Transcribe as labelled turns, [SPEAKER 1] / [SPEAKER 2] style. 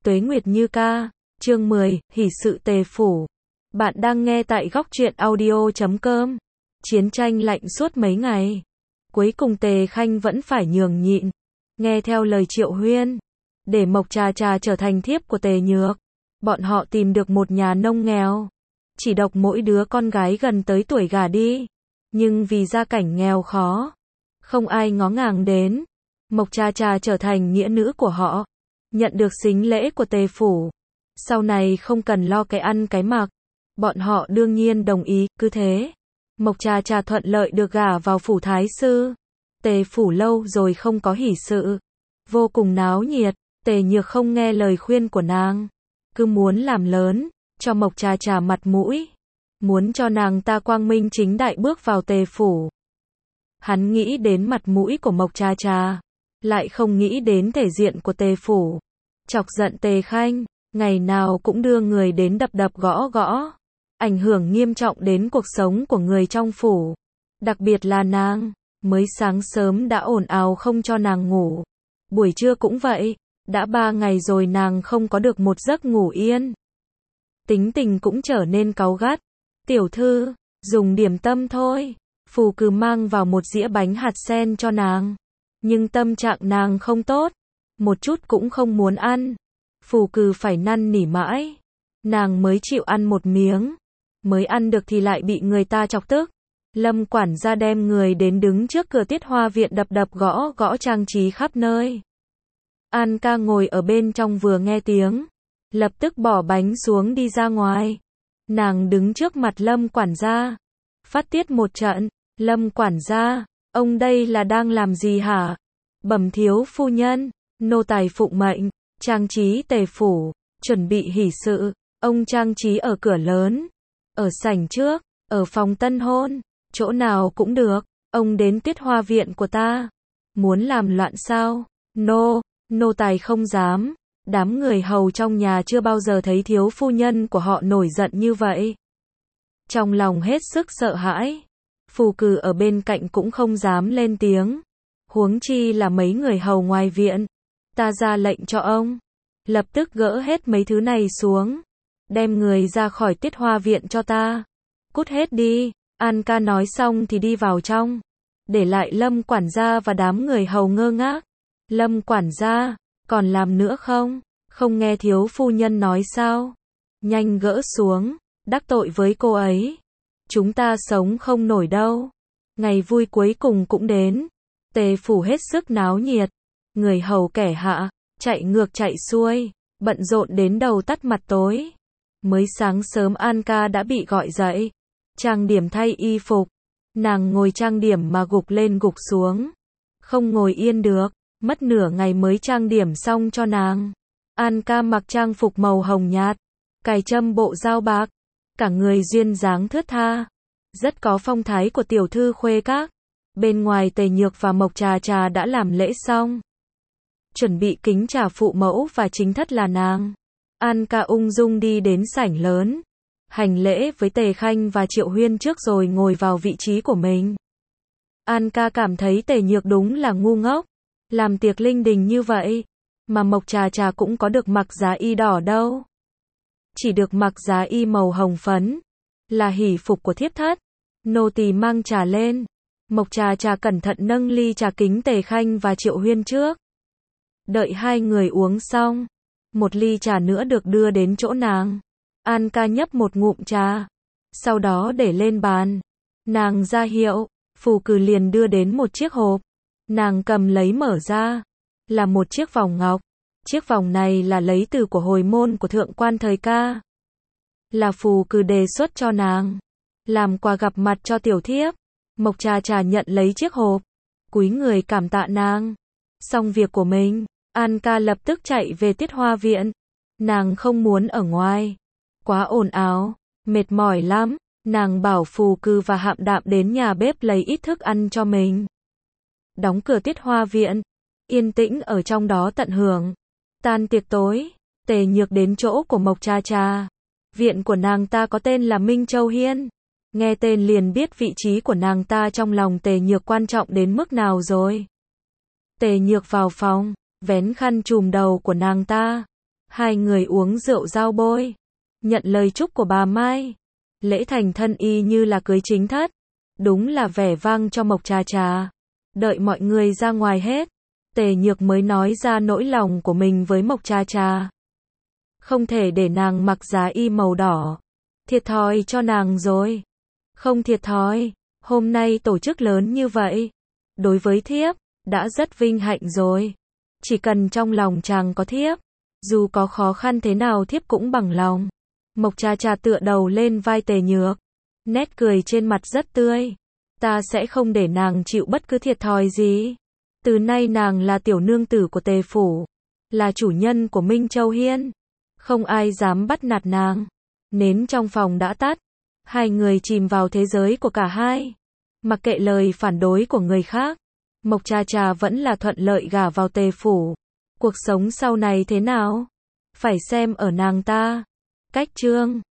[SPEAKER 1] Tuế Nguyệt Như ca, chương 10, hỷ sự Tề phủ. Bạn đang nghe tại góc truyện audio.com. Chiến tranh lạnh suốt mấy ngày. Cuối cùng Tề Khanh vẫn phải nhường nhịn, nghe theo lời Triệu Huyên, để Mộc Trà Trà trở thành thiếp của Tề Nhược. Bọn họ tìm được một nhà nông nghèo, chỉ độc mỗi đứa con gái gần tới tuổi gả đi. Nhưng vì gia cảnh nghèo khó, không ai ngó ngàng đến. Mộc Trà Trà trở thành nghĩa nữ của họ, nhận được sính lễ của Tề phủ. Sau này không cần lo cái ăn cái mặc. Bọn họ đương nhiên đồng ý, cứ thế. Mộc Trà Trà thuận lợi được gả vào phủ thái sư. Tề phủ lâu rồi không có hỷ sự, vô cùng náo nhiệt. Tề Nhược không nghe lời khuyên của nàng, cứ muốn làm lớn, cho Mộc Trà Trà mặt mũi, muốn cho nàng ta quang minh chính đại bước vào Tề phủ. Hắn nghĩ đến mặt mũi của Mộc Trà Trà, lại không nghĩ đến thể diện của Tề phủ. Chọc giận Tề Khanh, ngày nào cũng đưa người đến đập đập gõ gõ, ảnh hưởng nghiêm trọng đến cuộc sống của người trong phủ. Đặc biệt là nàng, mới sáng sớm đã ồn ào không cho nàng ngủ. Buổi trưa cũng vậy, đã 3 ngày rồi nàng không có được một giấc ngủ yên. Tính tình cũng trở nên cáu gắt. Tiểu thư, dùng điểm tâm thôi. Phù Cừ mang vào một dĩa bánh hạt sen cho nàng. Nhưng tâm trạng nàng không tốt, một chút cũng không muốn ăn. Phù Cừ phải năn nỉ mãi, nàng mới chịu ăn một miếng. Mới ăn được thì lại bị người ta chọc tức. Lâm quản gia đem người đến đứng trước cửa Tiết Hoa viện đập đập gõ gõ trang trí khắp nơi. An ca ngồi ở bên trong vừa nghe tiếng, lập tức bỏ bánh xuống đi ra ngoài. Nàng đứng trước mặt Lâm quản gia, phát tiết một trận. Lâm quản gia, ông đây là đang làm gì hả? Bẩm thiếu phu nhân, nô tài phụng mệnh, trang trí Tề phủ, chuẩn bị hỷ sự. Ông trang trí ở cửa lớn, ở sảnh trước, ở phòng tân hôn, chỗ nào cũng được. Ông đến Tiết Hoa viện của ta, muốn làm loạn sao? Nô tài không dám. Đám người hầu trong nhà chưa bao giờ thấy thiếu phu nhân của họ nổi giận như vậy. Trong lòng hết sức sợ hãi. Phù Cừ ở bên cạnh cũng không dám lên tiếng. Huống chi là mấy người hầu ngoài viện. Ta ra lệnh cho ông, lập tức gỡ hết mấy thứ này xuống, đem người ra khỏi Tiết Hoa viện cho ta. Cút hết đi. An ca nói xong thì đi vào trong, để lại Lâm quản gia và đám người hầu ngơ ngác. Lâm quản gia, còn làm nữa không? Không nghe thiếu phu nhân nói sao? Nhanh gỡ xuống, đắc tội với cô ấy, chúng ta sống không nổi đâu. Ngày vui cuối cùng cũng đến. Tề phủ hết sức náo nhiệt, người hầu kẻ hạ, chạy ngược chạy xuôi, bận rộn đến đầu tắt mặt tối. Mới sáng sớm An ca đã bị gọi dậy, trang điểm thay y phục. Nàng ngồi trang điểm mà gục lên gục xuống, không ngồi yên được, mất nửa ngày mới trang điểm xong cho nàng. An ca mặc trang phục màu hồng nhạt, cài châm bộ dao bạc, cả người duyên dáng thướt tha, rất có phong thái của tiểu thư khuê các. Bên ngoài Tề Nhược và Mộc Trà Trà đã làm lễ xong, chuẩn bị kính trà phụ mẫu và chính thất là nàng. An ca ung dung đi đến sảnh lớn, hành lễ với Tề Khanh và Triệu Huyên trước rồi ngồi vào vị trí của mình. An ca cảm thấy Tề Nhược đúng là ngu ngốc, làm tiệc linh đình như vậy, mà Mộc Trà Trà cũng có được mặc giá y đỏ đâu. Chỉ được mặc giá y màu hồng phấn, là hỷ phục của thiếp thất. Nô tỳ mang trà lên. Mộc Trà Trà cẩn thận nâng ly trà kính Tề Khanh và Triệu Huyên trước. Đợi hai người uống xong, một ly trà nữa được đưa đến chỗ nàng. An ca nhấp một ngụm trà, sau đó để lên bàn. Nàng ra hiệu, Phù Cừ liền đưa đến một chiếc hộp. Nàng cầm lấy mở ra, là một chiếc vòng ngọc. Chiếc vòng này là lấy từ của hồi môn của thượng quan thời ca, là Phù Cừ đề xuất cho nàng, làm quà gặp mặt cho tiểu thiếp. Mộc Trà Trà nhận lấy chiếc hộp, cúi người cảm tạ nàng. Xong việc của mình, An ca lập tức chạy về Tiết Hoa viện. Nàng không muốn ở ngoài, quá ồn ào, mệt mỏi lắm. Nàng bảo Phù Cừ và Hạm Đạm đến nhà bếp lấy ít thức ăn cho mình. Đóng cửa Tiết Hoa viện, yên tĩnh ở trong đó tận hưởng. Tan tiệc tối, Tề Nhược đến chỗ của Mộc Trà Trà. Viện của nàng ta có tên là Minh Châu Hiên. Nghe tên liền biết vị trí của nàng ta trong lòng Tề Nhược quan trọng đến mức nào rồi. Tề Nhược vào phòng, vén khăn trùm đầu của nàng ta, Hai người uống rượu giao bôi, nhận lời chúc của bà Mai. Lễ thành thân y như là cưới chính thất. Đúng là vẻ vang cho Mộc Trà Trà. Đợi mọi người ra ngoài hết, Tề Nhược mới nói ra nỗi lòng của mình với Mộc Trà Trà. Không thể để nàng mặc giá y màu đỏ. Thiệt thòi cho nàng rồi. Không thiệt thòi, hôm nay tổ chức lớn như vậy. Đối với thiếp, đã rất vinh hạnh rồi. Chỉ cần trong lòng chàng có thiếp, dù có khó khăn thế nào thiếp cũng bằng lòng. Mộc Trà Trà tựa đầu lên vai Tề Nhược, nét cười trên mặt rất tươi. Ta sẽ không để nàng chịu bất cứ thiệt thòi gì. Từ nay nàng là tiểu nương tử của Tề phủ, là chủ nhân của Minh Châu Hiên. Không ai dám bắt nạt nàng. Nến trong phòng đã tắt, hai người chìm vào thế giới của cả hai. Mặc kệ lời phản đối của người khác, Mộc Trà Trà vẫn là thuận lợi gả vào Tề phủ. Cuộc sống sau này thế nào? Phải xem ở nàng ta. Cách chương